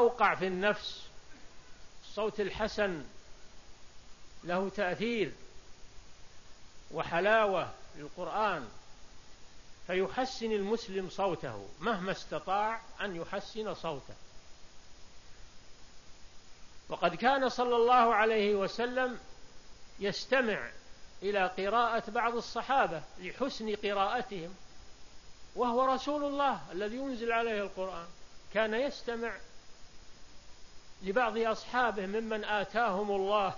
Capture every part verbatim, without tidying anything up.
أوقع في النفس. الصوت الحسن له تأثير وحلاوة للقرآن، فيحسن المسلم صوته مهما استطاع أن يحسن صوته. وقد كان صلى الله عليه وسلم يستمع إلى قراءة بعض الصحابة لحسن قراءتهم، وهو رسول الله الذي ينزل عليه القرآن، كان يستمع لبعض أصحابه ممن آتاهم الله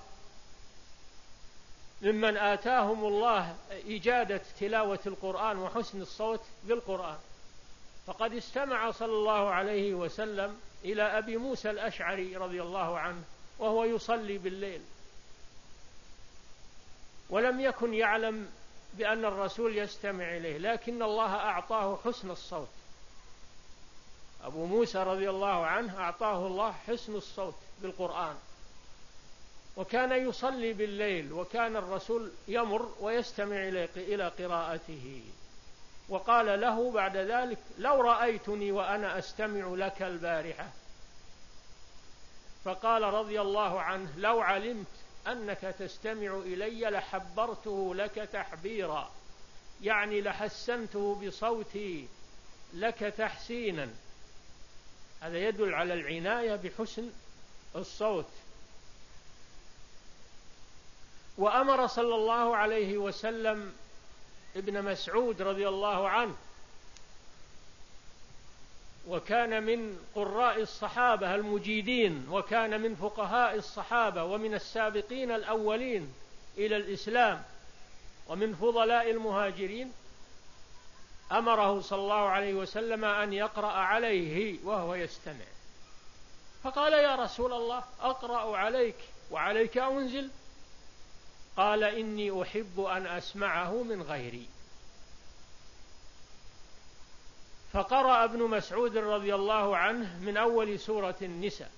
ممن آتاهم الله إجادة تلاوة القرآن وحسن الصوت بالقرآن. فقد استمع صلى الله عليه وسلم إلى أبي موسى الأشعري رضي الله عنه وهو يصلي بالليل، ولم يكن يعلم بأن الرسول يستمع إليه، لكن الله أعطاه حسن الصوت. أبو موسى رضي الله عنه أعطاه الله حسن الصوت بالقرآن، وكان يصلي بالليل، وكان الرسول يمر ويستمع إلى قراءته. وقال له بعد ذلك: لو رأيتني وأنا أستمع لك البارحة. فقال رضي الله عنه: لو علمت أنك تستمع إلي لحبرته لك تحبيرا، يعني لحسنته بصوتي لك تحسينا. هذا يدل على العناية بحسن الصوت. وأمر صلى الله عليه وسلم ابن مسعود رضي الله عنه، وكان من قراء الصحابة المجيدين، وكان من فقهاء الصحابة ومن السابقين الأولين إلى الإسلام ومن فضلاء المهاجرين، أمره صلى الله عليه وسلم أن يقرأ عليه وهو يستمع. فقال: يا رسول الله، أقرأ عليك وعليك أنزل؟ قال: إني أحب أن أسمعه من غيري. فقرأ ابن مسعود رضي الله عنه من أول سورة النساء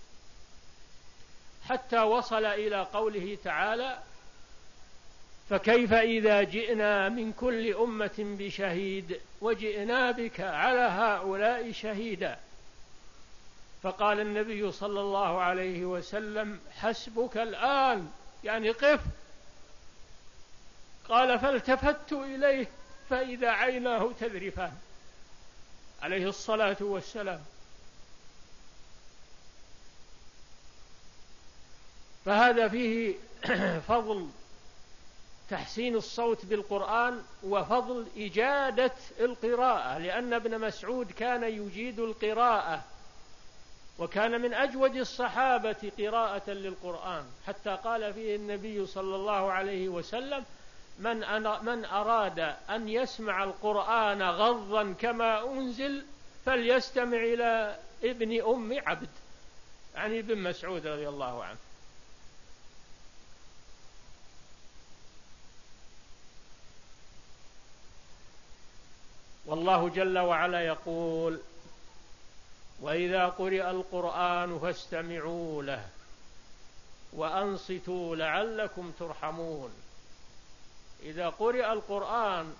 حتى وصل إلى قوله تعالى: فكيف إذا جئنا من كل أمة بشهيد وجئنا بك على هؤلاء شهيدا. فقال النبي صلى الله عليه وسلم: حسبك الآن، يعني قف. قال: فالتفت إليه فإذا عيناه تذرفان، عليه الصلاة والسلام. فهذا فيه فضل تحسين الصوت بالقرآن وفضل إجادة القراءة، لأن ابن مسعود كان يجيد القراءة، وكان من أجود الصحابة قراءة للقرآن، حتى قال فيه النبي صلى الله عليه وسلم: من, من أراد أن يسمع القرآن غضا كما أنزل فليستمع إلى ابن أم عبد، يعني ابن مسعود رضي الله عنه. والله جل وعلا يقول: وإذا قرئ القرآن فاستمعوا له وأنصتوا لعلكم ترحمون. إذا قرئ القرآن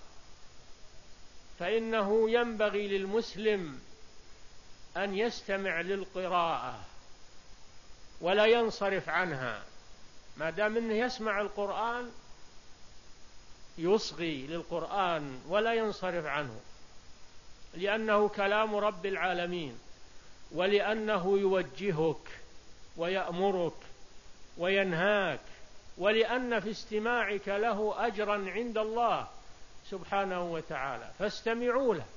فإنه ينبغي للمسلم أن يستمع للقراءة ولا ينصرف عنها. ما دام أنه يسمع القرآن يصغي للقرآن ولا ينصرف عنه، لأنه كلام رب العالمين، ولأنه يوجهك ويأمرك وينهاك، ولأن في استماعك له أجرا عند الله سبحانه وتعالى، فاستمعوا له.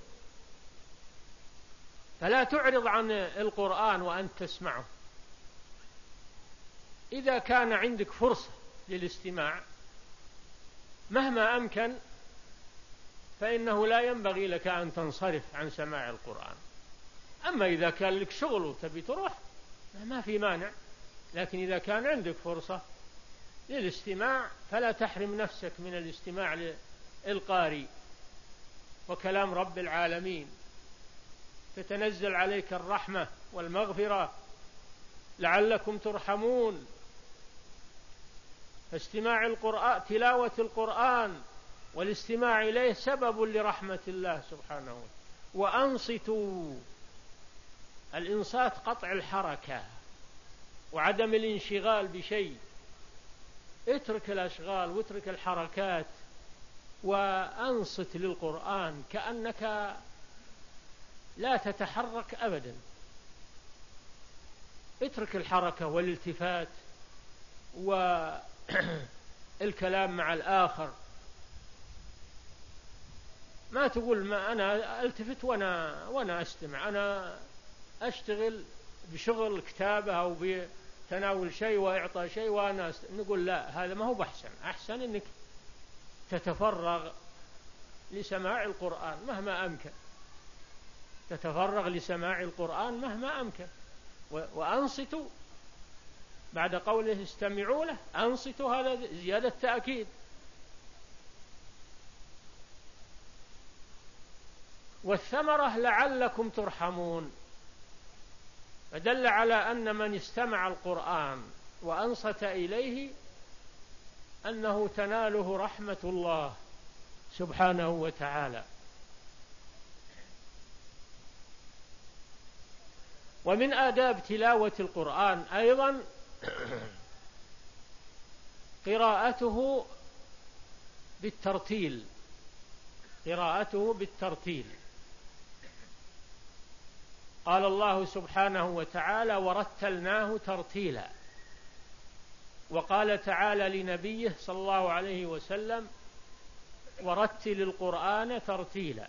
فلا تعرض عن القرآن وأنت تسمعه. إذا كان عندك فرصة للاستماع مهما أمكن فإنه لا ينبغي لك أن تنصرف عن سماع القرآن. أما إذا كان لك شغل وتبي تروح ما في مانع، لكن إذا كان عندك فرصة للاستماع فلا تحرم نفسك من الاستماع للقارئ وكلام رب العالمين، تتنزل عليك الرحمة والمغفرة لعلكم ترحمون. فاستماع القرآن، تلاوة القرآن والاستماع إليه سبب لرحمة الله سبحانه وتعالى. وأنصتوا، الإنصات قطع الحركة وعدم الانشغال بشيء. اترك الأشغال واترك الحركات وأنصت للقرآن كأنك لا تتحرك أبدا. اترك الحركة والالتفات والكلام مع الآخر. ما تقول ما أنا التفت وأنا, وأنا أستمع، أنا أشتغل بشغل كتابة أو بتناول شيء وإعطاء شيء وأنا أستمع. نقول لا، هذا ما هو بأحسن. أحسن أنك تتفرغ لسماع القرآن مهما أمكن، تتفرغ لسماع القرآن مهما أمكن. وأنصتوا بعد قوله استمعوا له، أنصتوا هذا زيادة تأكيد. والثمرة لعلكم ترحمون، فدل على أن من استمع القرآن وأنصت إليه أنه تناله رحمة الله سبحانه وتعالى. ومن آداب تلاوة القرآن أيضا قراءته بالترتيل، قراءته بالترتيل. قال الله سبحانه وتعالى ورتلناه ترتيلا. وقال تعالى لنبيه صلى الله عليه وسلم ورتل القرآن ترتيلا.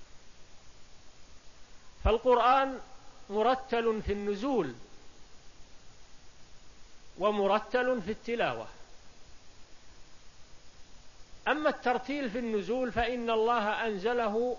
فالقرآن مرتل في النزول ومرتل في التلاوة. أما الترتيل في النزول فإن الله أنزله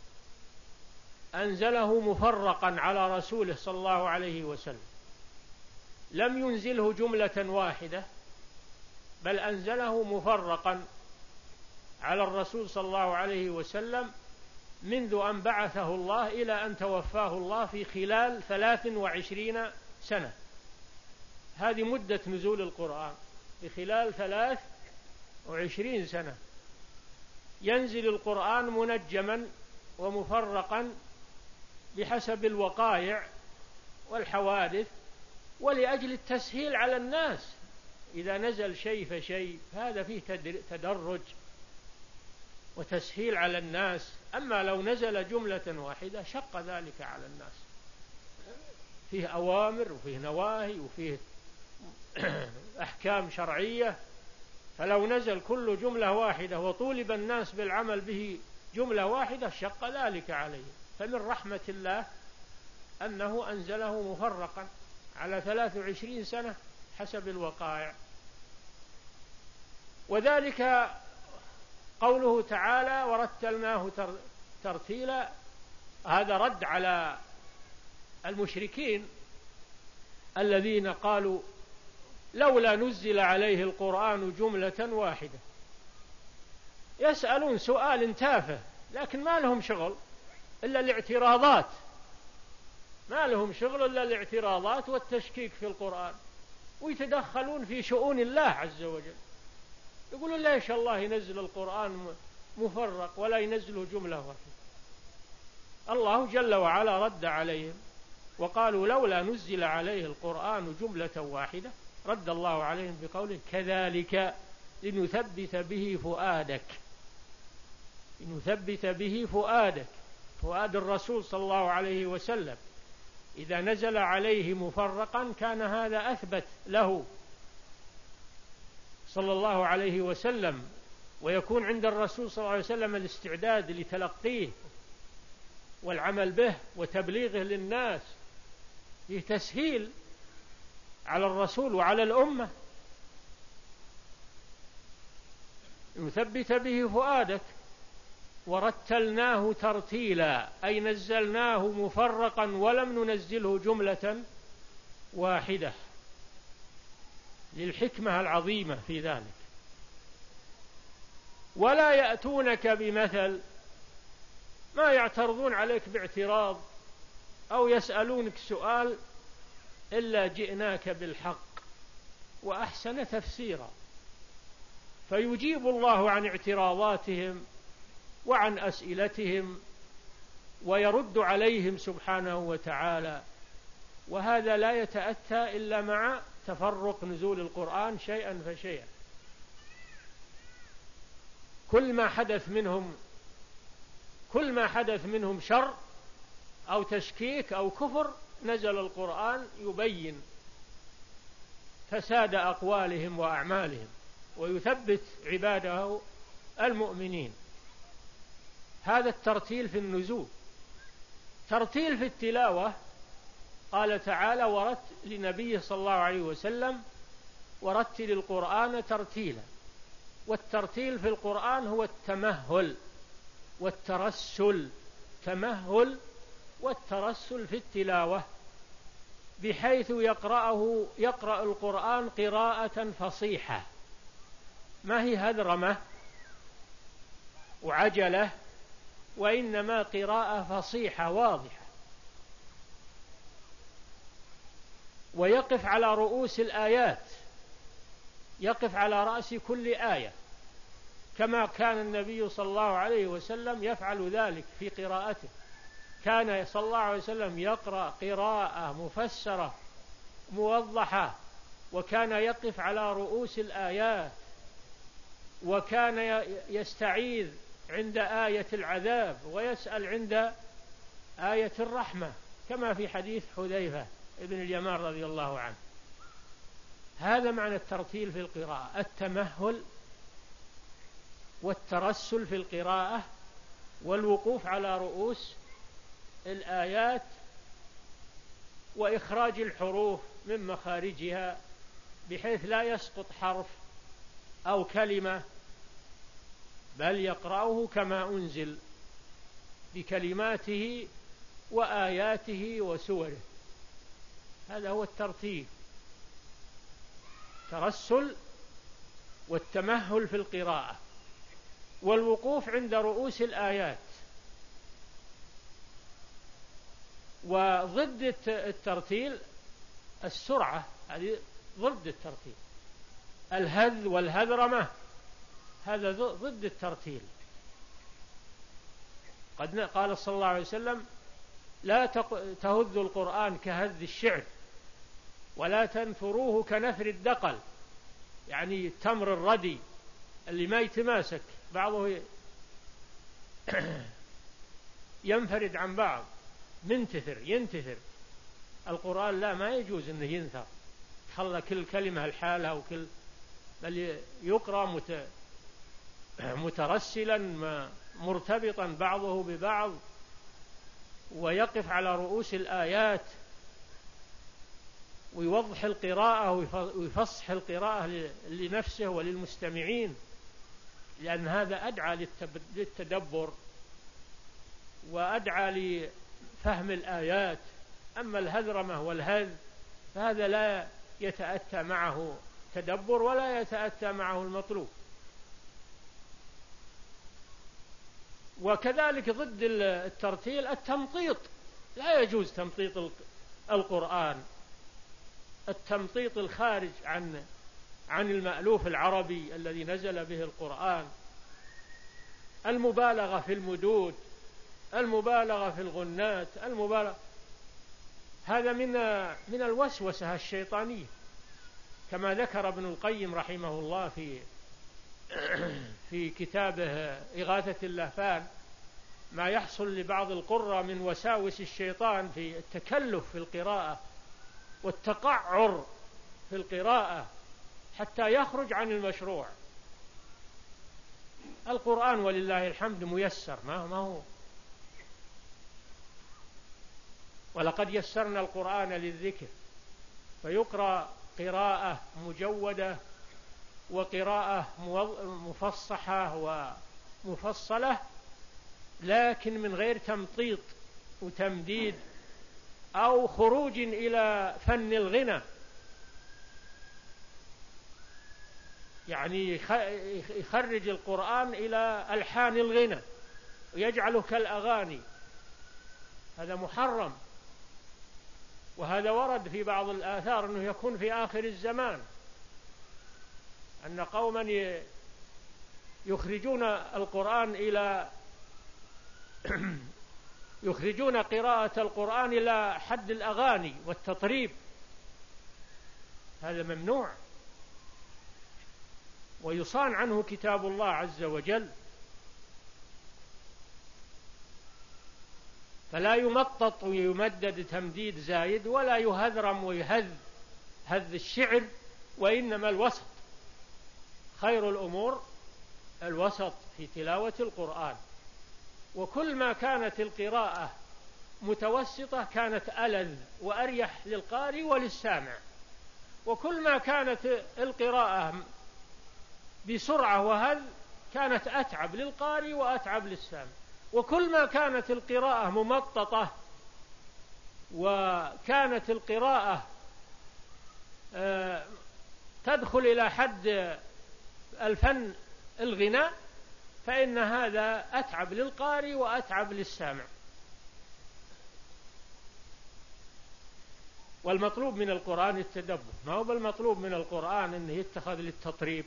أنزله مفرقا على رسوله صلى الله عليه وسلم، لم ينزله جملة واحدة، بل أنزله مفرقا على الرسول صلى الله عليه وسلم منذ أن بعثه الله إلى أن توفاه الله في خلال ثلاث وعشرين سنة. هذه مدة نزول القرآن، في خلال ثلاث وعشرين سنة ينزل القرآن منجما ومفرقا بحسب الوقائع والحوادث، ولأجل التسهيل على الناس. إذا نزل شيء فشيء هذا فيه تدرج وتسهيل على الناس. أما لو نزل جملة واحدة شق ذلك على الناس، فيه أوامر وفيه نواهي وفيه أحكام شرعية. فلو نزل كل جملة واحدة وطولب الناس بالعمل به جملة واحدة شق ذلك عليه. فمن رحمة الله أنه أنزله مفرقا على ثلاث وعشرين سنة حسب الوقائع. وذلك قوله تعالى ورتلناه ترتيلا، هذا رد على المشركين الذين قالوا لولا نزل عليه القرآن جملة واحدة. يسألون سؤال تافه لكن ما لهم شغل إلا الاعتراضات، ما لهم شغل إلا الاعتراضات والتشكيك في القرآن، ويتدخلون في شؤون الله عز وجل. يقولون ليش الله ينزل القرآن مفرق ولا ينزله جملة واحدة؟ الله جل وعلا رد عليهم وقالوا لولا نزل عليه القرآن جملة واحدة. رد الله عليهم بقوله كذلك لنثبت به فؤادك، لنثبت به فؤادك، فؤاد الرسول صلى الله عليه وسلم. إذا نزل عليه مفرقا كان هذا أثبت له صلى الله عليه وسلم، ويكون عند الرسول صلى الله عليه وسلم الاستعداد لتلقيه والعمل به وتبليغه للناس، فيه تسهيل على الرسول وعلى الأمة. نثبت به فؤادك ورتلناه ترتيلا، أي نزلناه مفرقا ولم ننزله جملة واحدة، للحكمة العظيمة في ذلك. ولا يأتونك بمثل، ما يعترضون عليك باعتراض أو يسألونك سؤال إلا جئناك بالحق وأحسن تفسيرا. فيجيب الله عن اعتراضاتهم وعن أسئلتهم ويرد عليهم سبحانه وتعالى وهذا لا يتأتى إلا مع تفرق نزول القرآن شيئا فشيئا. كل ما حدث منهم كل ما حدث منهم شر أو تشكيك أو كفر نزل القرآن يبين فساد أقوالهم وأعمالهم ويثبت عباده المؤمنين. هذا الترتيل في النزول. ترتيل في التلاوة، قال تعالى: ورت لنبي صلى الله عليه وسلم ورتل القرآن ترتيلا. والترتيل في القرآن هو التمهل والترسل، تمهل والترسل في التلاوة، بحيث يقرأه يقرأ القرآن قراءة فصيحة، ما هي هذرمة وعجلة، وإنما قراءة فصيحة واضحة، ويقف على رؤوس الآيات، يقف على رأس كل آية، كما كان النبي صلى الله عليه وسلم يفعل ذلك في قراءته. كان صلى الله عليه وسلم يقرأ قراءة مفسرة موضحة، وكان يقف على رؤوس الآيات، وكان يستعيذ عند آية العذاب ويسأل عند آية الرحمة، كما في حديث حذيفة ابن اليمان رضي الله عنه. هذا معنى الترتيل في القراءة: التمهل والترسل في القراءة والوقوف على رؤوس الآيات وإخراج الحروف من مخارجها بحيث لا يسقط حرف أو كلمة، بل يقرأه كما أنزل بكلماته وآياته وسوره. هذا هو الترتيب: ترسل والتمهل في القراءة والوقوف عند رؤوس الآيات. وضد الترتيل السرعة، هذه ضد الترتيل. الهذ والهذرمة هذا ضد الترتيل. قد قال صلى الله عليه وسلم: لا تهذ القرآن كهذ الشعر ولا تنثروه كنثر الدقل، يعني التمر الردي اللي ما يتماسك، بعضه ينفرد عن بعض، منتثر ينتثر. القرآن لا، ما يجوز أنه ينثر، خلى كل كلمة الحالة وكل، بل يقرأ مترسلا مرتبطا بعضه ببعض، ويقف على رؤوس الآيات ويوضح القراءة ويفصح القراءة لنفسه وللمستمعين، لأن هذا أدعى للتدبر وأدعى لفهم الآيات. أما الهذرمة والهذ فهذا لا يتأتى معه تدبر ولا يتأتى معه المطلوب. وكذلك ضد الترتيل التمطيط، لا يجوز تمطيط القرآن، التمطيط الخارج عن عن المألوف العربي الذي نزل به القرآن، المبالغة في المدود، المبالغة في الغنات، المبالغة، هذا من من الوسوسة الشيطانية، كما ذكر ابن القيم رحمه الله في في كتابه إغاثة اللهفان ما يحصل لبعض القراء من وساوس الشيطان في التكلف في القراءة والتقعر في القراءة حتى يخرج عن المشروع. القرآن ولله الحمد ميسر، ما هو، ولقد يسرنا القرآن للذكر، فيقرأ قراءة مجودة وقراءة مفصحة ومفصلة، لكن من غير تمطيط وتمديد أو خروج إلى فن الغنى، يعني يخرج القرآن إلى ألحان الغنى ويجعله كالأغاني، هذا محرم. وهذا ورد في بعض الآثار أنه يكون في آخر الزمان، أن قوما يخرجون القرآن إلى يخرجون قراءة القرآن إلى حد الأغاني والتطريب، هذا ممنوع، ويصان عنه كتاب الله عز وجل. فلا يمطط ويمدد تمديد زايد، ولا يهذرم ويهذ هذ الشعر، وإنما الوسط، خير الأمور الوسط في تلاوة القرآن. وكل ما كانت القراءة متوسطة كانت ألذ وأريح للقارئ وللسامع، وكل ما كانت القراءة بسرعة وهذ كانت أتعب للقارئ وأتعب للسامع، وكل ما كانت القراءة ممططة وكانت القراءة تدخل إلى حد الفن الغناء فإن هذا أتعب للقارئ وأتعب للسامع. والمطلوب من القرآن التدبر، ما هو بالمطلوب من القرآن أنه يتخذ للتطريب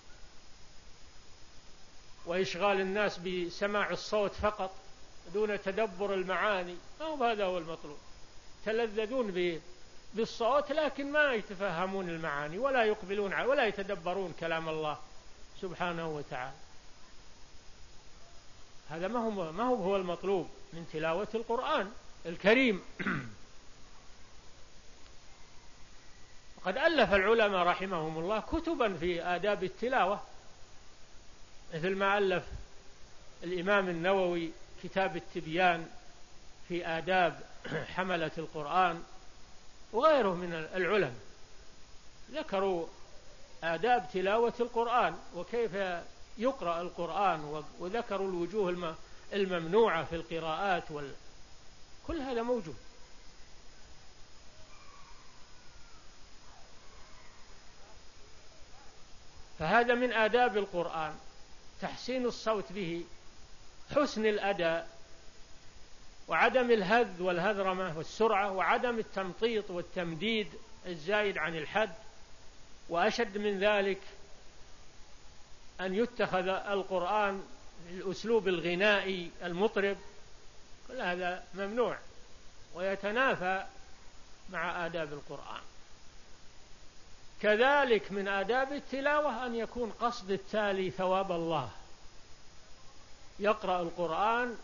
وإشغال الناس بسماع الصوت فقط دون تدبر المعاني، ما هو هذا هو المطلوب. تلذذون بالصوت لكن ما يتفهمون المعاني ولا يقبلون ولا يتدبرون كلام الله سبحانه وتعالى. هذا ما هو ما هو هو المطلوب من تلاوة القرآن الكريم. قد ألف العلماء رحمهم الله كتبا في آداب التلاوة، مثل ما ألف الإمام النووي كتاب التبيان في آداب حملة القرآن، وغيره من العلماء ذكروا آداب تلاوة القرآن وكيف يقرأ القرآن، وذكروا الوجوه الممنوعة في القراءات وال... كل هذا موجود. فهذا من آداب القرآن، تحسين الصوت به، حسن الأداء، وعدم الهذ والهذرمة والسرعة، وعدم التمطيط والتمديد الزايد عن الحد. وأشد من ذلك أن يتخذ القرآن الأسلوب الغنائي المطرب، كل هذا ممنوع ويتنافى مع آداب القرآن. كذلك من آداب التلاوة أن يكون قصد التالي ثواب الله، يقرأ القرآن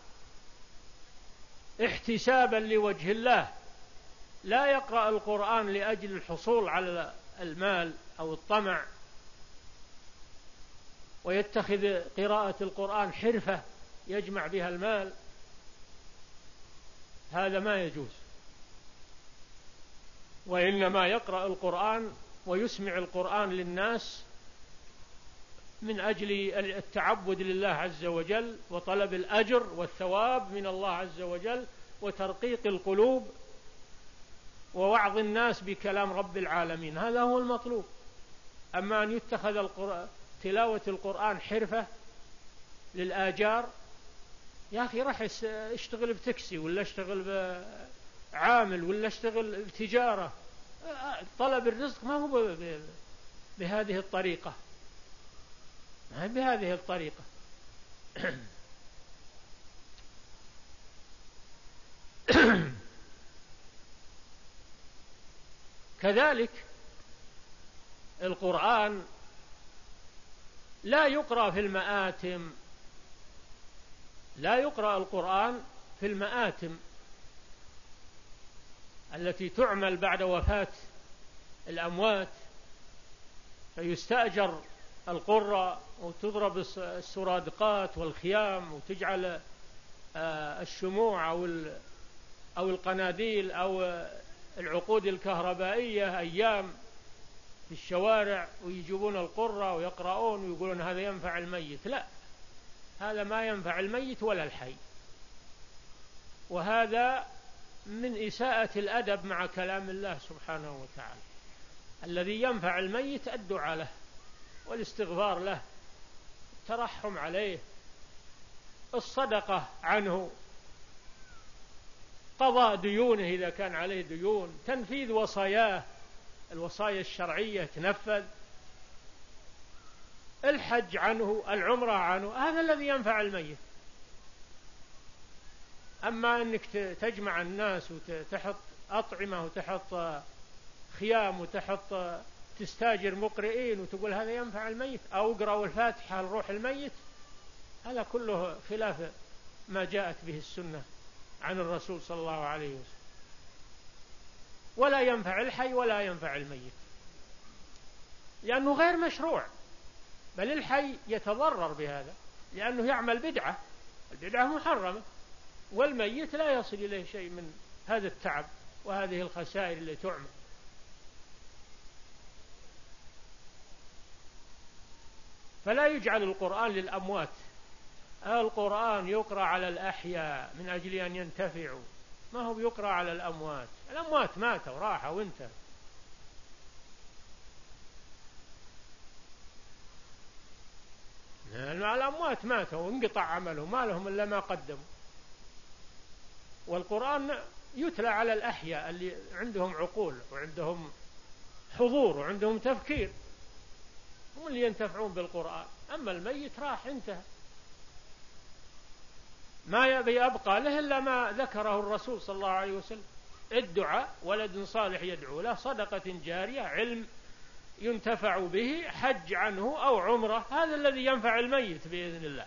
احتسابا لوجه الله، لا يقرأ القرآن لأجل الحصول على المال أو الطمع، ويتخذ قراءة القرآن حرفة يجمع بها المال، هذا ما يجوز. وإنما يقرأ القرآن ويسمع القرآن للناس من أجل التعبد لله عز وجل وطلب الأجر والثواب من الله عز وجل وترقيق القلوب ووعظ الناس بكلام رب العالمين، هذا هو المطلوب. أما أن يتخذ القرآن تلاوة القرآن حرفة للآجار، يا أخي راح اشتغل بتكسي ولا اشتغل بعامل ولا اشتغل بتجارة، طلب الرزق ما هو بهذه الطريقة، ما هي بهذه الطريقة. كذلك القرآن لا يقرأ في المآتم، لا يقرأ القرآن في المآتم التي تعمل بعد وفاة الأموات، فيستأجر القراء وتضرب السرادقات والخيام وتجعل الشموع أو القناديل أو العقود الكهربائية أيام في الشوارع، ويجيبون القراء ويقرؤون ويقولون هذا ينفع الميت. لا، هذا ما ينفع الميت ولا الحي، وهذا من إساءة الأدب مع كلام الله سبحانه وتعالى. الذي ينفع الميت الدعاء له والاستغفار له، الترحم عليه، الصدقة عنه، قضاء ديونه إذا كان عليه ديون، تنفيذ وصاياه، الوصايا الشرعية تنفذ، الحج عنه، العمرة عنه، هذا الذي ينفع الميت. أما أنك تجمع الناس وتحط أطعمة وتحط خيام وتحط تستاجر مقرئين وتقول هذا ينفع الميت، أو اقرأوا الفاتحة لروح الميت، هذا كله خلاف ما جاءت به السنة عن الرسول صلى الله عليه وسلم. ولا ينفع الحي ولا ينفع الميت، لأنه غير مشروع، بل الحي يتضرر بهذا لأنه يعمل بدعة، البدعة محرمة، والميت لا يصل إليه شيء من هذا التعب وهذه الخسائر اللي تعمل. فلا يجعل القرآن للأموات، القرآن يقرأ على الأحياء من أجل أن ينتفعوا، ما هو يقرأ على الأموات، الأموات ماتوا راحوا وانتهى. الأموات ماتوا وانقطع عملهم، ما لهم إلا ما قدموا. والقرآن يتلى على الأحياء اللي عندهم عقول وعندهم حضور وعندهم تفكير، هم اللي ينتفعون بالقرآن. أما الميت راح انتهى، ما يبي أبقى له إلا ما ذكره الرسول صلى الله عليه وسلم: الدعاء، ولد صالح يدعو له، صدقة جارية، علم ينتفع به، حج عنه أو عمره، هذا الذي ينفع الميت بإذن الله.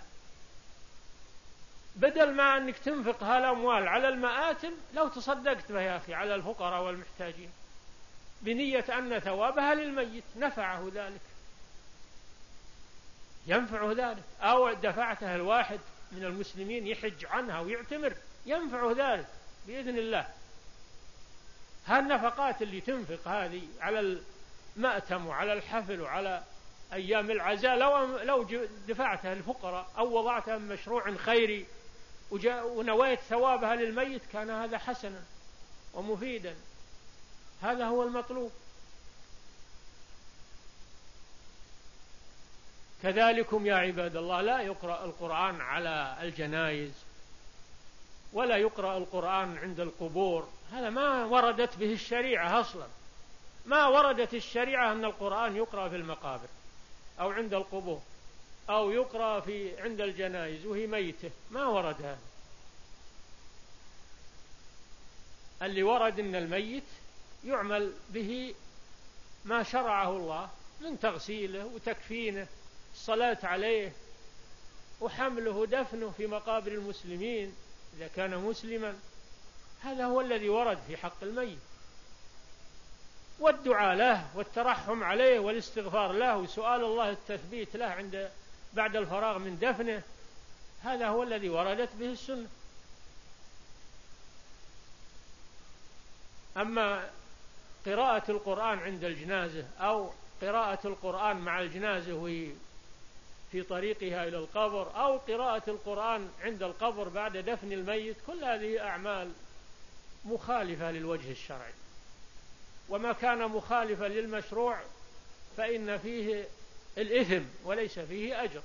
بدل ما أنك تنفق هالأموال على المآتم، لو تصدقت بها يا أخي على الفقراء والمحتاجين بنية أن ثوابها للميت نفعه ذلك، ينفع ذلك، أو دفعتها الواحد من المسلمين يحج عنها ويعتمر، ينفع ذلك بإذن الله. هالنفقات اللي تنفق هذه على المأتم وعلى الحفل وعلى أيام العزاء، لو لو دفعتها الفقراء أو وضعتها من مشروع خيري ونويت ثوابها للميت، كان هذا حسنا ومفيدا. هذا هو المطلوب. كذلكم يا عباد الله لا يقرأ القرآن على الجنائز، ولا يقرأ القرآن عند القبور، هذا ما وردت به الشريعة أصلا. ما وردت الشريعة أن القرآن يقرأ في المقابر أو عند القبور أو يقرأ في عند الجنائز وهي ميتة، ما ورد هذا. اللي ورد أن الميت يعمل به ما شرعه الله من تغسيله وتكفينه، الصلاة عليه وحمله ودفنه في مقابر المسلمين إذا كان مسلما، هذا هو الذي ورد في حق الميت. والدعاء له والترحم عليه والاستغفار له وسؤال الله التثبيت له عند بعد الفراغ من دفنه، هذا هو الذي وردت به السنة. أما قراءة القرآن عند الجنازة أو قراءة القرآن مع الجنازة وهي في طريقها إلى القبر، أو قراءة القرآن عند القبر بعد دفن الميت، كل هذه أعمال مخالفة للوجه الشرعي. وما كان مخالفا للمشروع فإن فيه الإثم وليس فيه أجر،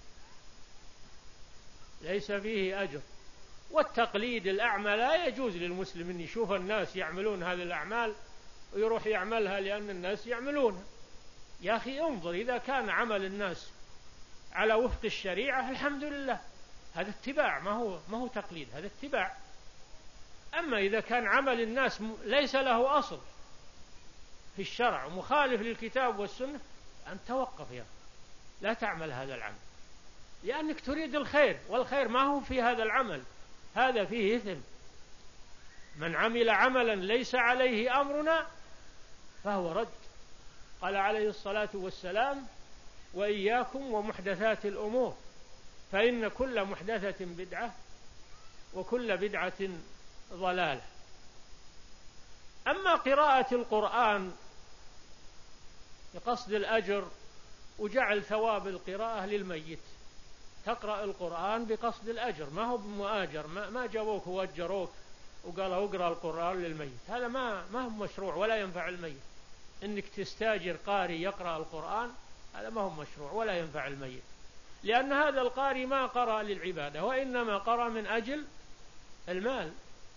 ليس فيه أجر. والتقليد الأعمى لا يجوز للمسلم أن يشوف الناس يعملون هذه الأعمال ويروح يعملها لأن الناس يعملونها. يا أخي انظر، إذا كان عمل الناس على وفق الشريعة الحمد لله، هذا اتباع، ما هو ما هو تقليد، هذا اتباع. أما إذا كان عمل الناس ليس له أصل في الشرع ومخالف للكتاب والسنة، أن توقف يا أخي، لا تعمل هذا العمل، لأنك تريد الخير، والخير ما هو في هذا العمل، هذا فيه إثم. من عمل عملا ليس عليه أمرنا فهو رد. قال عليه الصلاة والسلام: وإياكم ومحدثات الأمور فإن كل محدثة بدعة وكل بدعة ضلالة. أما قراءة القرآن بقصد الأجر وجعل ثواب القراءة للميت، تقرأ القرآن بقصد الأجر، ما هو بمؤاجر، ما, ما جابوك ووجروك وقالوا اقرأ القرآن للميت، هذا ما ما هو مشروع ولا ينفع الميت. إنك تستاجر قارئ يقرأ القرآن، هذا ما هو مشروع ولا ينفع الميت، لأن هذا القارئ ما قرأ للعبادة وإنما قرأ من أجل المال.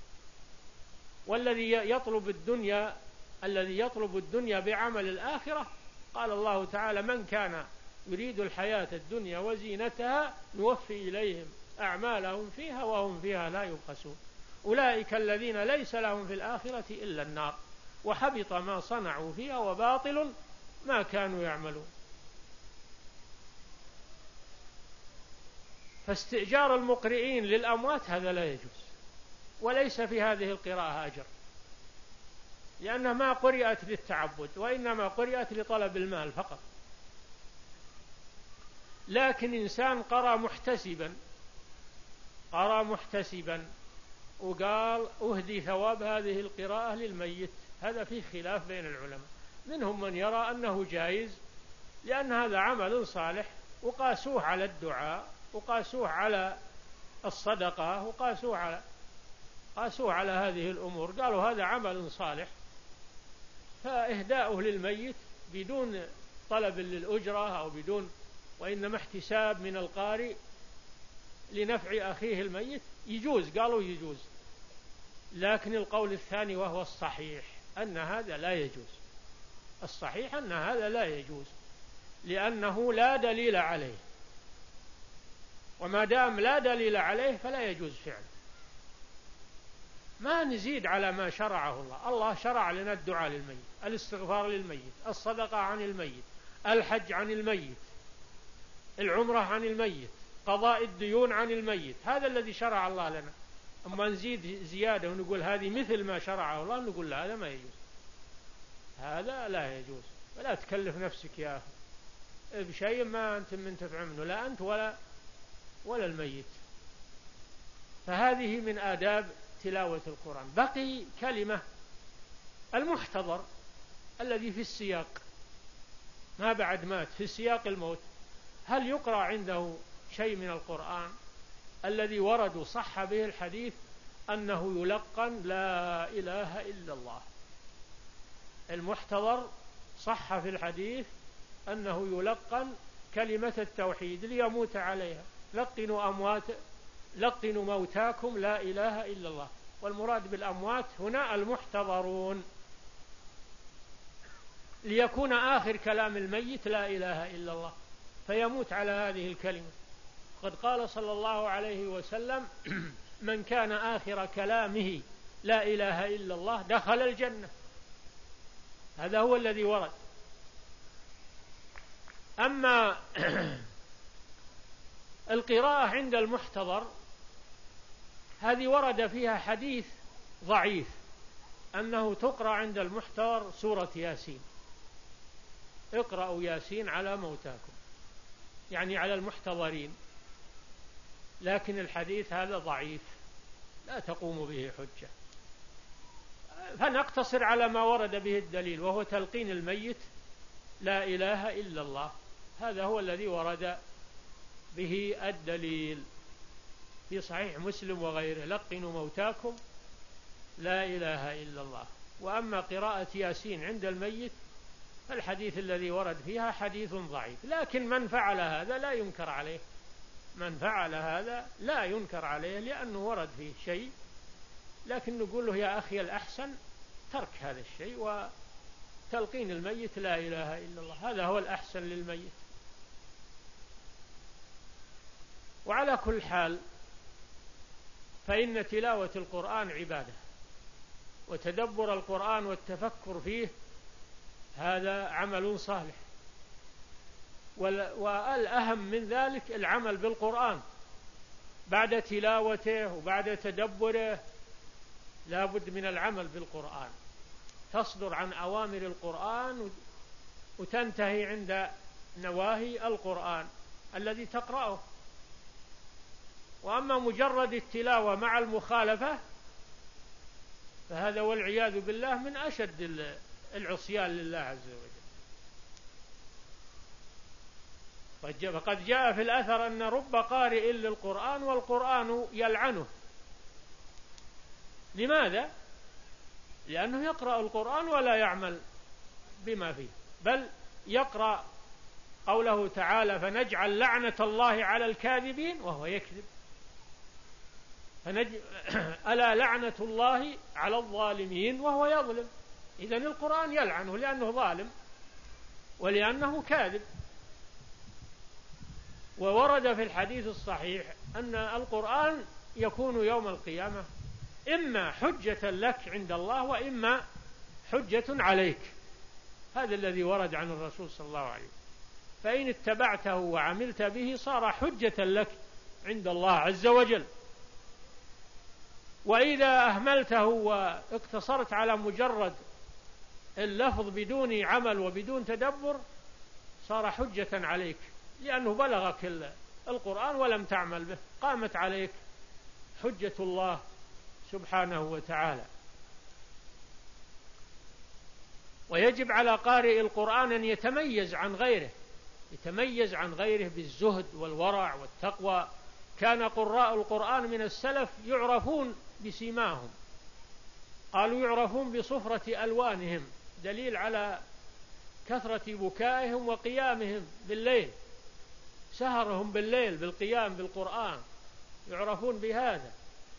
والذي يطلب الدنيا الذي يطلب الدنيا بعمل الآخرة، قال الله تعالى: من كان يريد الحياة الدنيا وزينتها نوفي إليهم أعمالهم فيها وهم فيها لا يبخسون. أولئك الذين ليس لهم في الآخرة إلا النار وحبط ما صنعوا فيها وباطل ما كانوا يعملون. فاستئجار المقرئين للأموات هذا لا يجوز، وليس في هذه القراءة أجر، لأنها ما قرئت للتعبد وإنما قرئت لطلب المال فقط. لكن إنسان قرأ محتسبا قرأ محتسبا وقال أهدي ثواب هذه القراءة للميت، هذا فيه خلاف بين العلماء، منهم من يرى أنه جائز لأن هذا عمل صالح، وقاسوه على الدعاء وقاسوه على الصدقة وقاسوه على قاسوه على هذه الأمور، قالوا هذا عمل صالح، فإهداؤه للميت بدون طلب للأجرة أو بدون، وإنما احتساب من القارئ لنفع أخيه الميت يجوز، قالوا يجوز. لكن القول الثاني وهو الصحيح أن هذا لا يجوز، الصحيح أن هذا لا يجوز لأنه لا دليل عليه، وما دام لا دليل عليه فلا يجوز فعله. ما نزيد على ما شرعه الله، الله شرع لنا الدعاء للميت، الاستغفار للميت، الصدقة عن الميت، الحج عن الميت، العمرة عن الميت، قضاء الديون عن الميت، هذا الذي شرع الله لنا. أما نزيد زيادة ونقول هذه مثل ما شرعه الله، نقول لا، هذا ما يجوز، هذا لا يجوز. ولا تكلف نفسك يا أخي بشيء ما أنت منتفع منه، لا أنت ولا ولا الميت. فهذه من آداب تلاوة القرآن. بقي كلمة المحتضر الذي في السياق، ما بعد مات في سياق الموت، هل يقرأ عنده شيء من القرآن؟ الذي ورد صح به الحديث أنه يلقن لا إله إلا الله. المحتضر صح في الحديث أنه يلقن كلمة التوحيد ليموت عليها، لقنوا أموات لقنوا موتاكم لا إله إلا الله. والمراد بالأموات هنا المحتضرون، ليكون آخر كلام الميت لا إله إلا الله فيموت على هذه الكلمة. قد قال صلى الله عليه وسلم من كان آخر كلامه لا إله إلا الله دخل الجنة، هذا هو الذي ورد. أما القراءة عند المحتضر هذه ورد فيها حديث ضعيف أنه تقرأ عند المحتضر سورة ياسين، اقرأوا ياسين على موتاكم، يعني على المحتضرين، لكن الحديث هذا ضعيف لا تقوم به حجة، فنقتصر على ما ورد به الدليل وهو تلقين الميت لا إله إلا الله، هذا هو الذي ورد به الدليل في صحيح مسلم وغيره، لقنوا موتاكم لا إله إلا الله. وأما قراءة ياسين عند الميت فالحديث الذي ورد فيها حديث ضعيف، لكن من فعل هذا لا ينكر عليه، من فعل هذا لا ينكر عليه لأنه ورد فيه شيء، لكن نقول له يا أخي الأحسن ترك هذا الشيء وتلقين الميت لا إله إلا الله، هذا هو الأحسن للميت. وعلى كل حال فإن تلاوة القرآن عبادة، وتدبر القرآن والتفكر فيه هذا عمل صالح، والأهم من ذلك العمل بالقرآن بعد تلاوته وبعد تدبره، لا بد من العمل بالقرآن، تصدر عن أوامر القرآن وتنتهي عند نواهي القرآن الذي تقرأه. وأما مجرد التلاوة مع المخالفة فهذا والعياذ بالله من أشد العصيان لله عز وجل. فقد جاء في الأثر أن رب قارئ للقرآن والقرآن يلعنه. لماذا؟ لأنه يقرأ القرآن ولا يعمل بما فيه، بل يقرأ قوله تعالى فنجعل لعنة الله على الكاذبين وهو يكذب، فنج... ألا لعنة الله على الظالمين وهو يظلم. إذن القرآن يلعنه لأنه ظالم ولأنه كاذب. وورد في الحديث الصحيح أن القرآن يكون يوم القيامة إما حجة لك عند الله وإما حجة عليك. هذا الذي ورد عن الرسول صلى الله عليه وسلم. فإن اتبعته وعملت به صار حجة لك عند الله عز وجل، وإذا أهملته واقتصرت على مجرد اللفظ بدون عمل وبدون تدبر صار حجة عليك، لأنه بلغك القرآن ولم تعمل به، قامت عليك حجة الله سبحانه وتعالى. ويجب على قارئ القرآن أن يتميز عن غيره، يتميز عن غيره بالزهد والورع والتقوى. كان قراء القرآن من السلف يعرفون بسيماهم، قالوا يعرفون بصفرة ألوانهم، دليل على كثرة بكائهم وقيامهم بالليل، سهرهم بالليل بالقيام بالقرآن، يعرفون بهذا.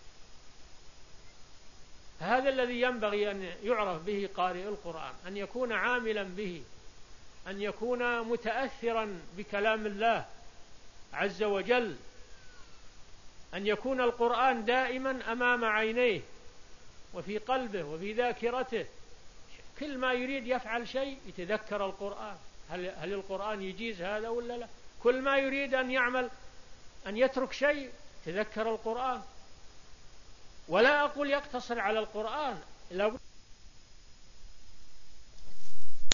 هذا الذي ينبغي أن يعرف به قارئ القرآن، أن يكون عاملا به، أن يكون متأثرا بكلام الله عز وجل، أن يكون القرآن دائما أمام عينيه وفي قلبه وفي ذاكرته. كل ما يريد يفعل شيء يتذكر القرآن، هل, هل القرآن يجيز هذا ولا لا؟ كل ما يريد أن يعمل أن يترك شيء تذكر القرآن. ولا أقول يقتصر على القرآن،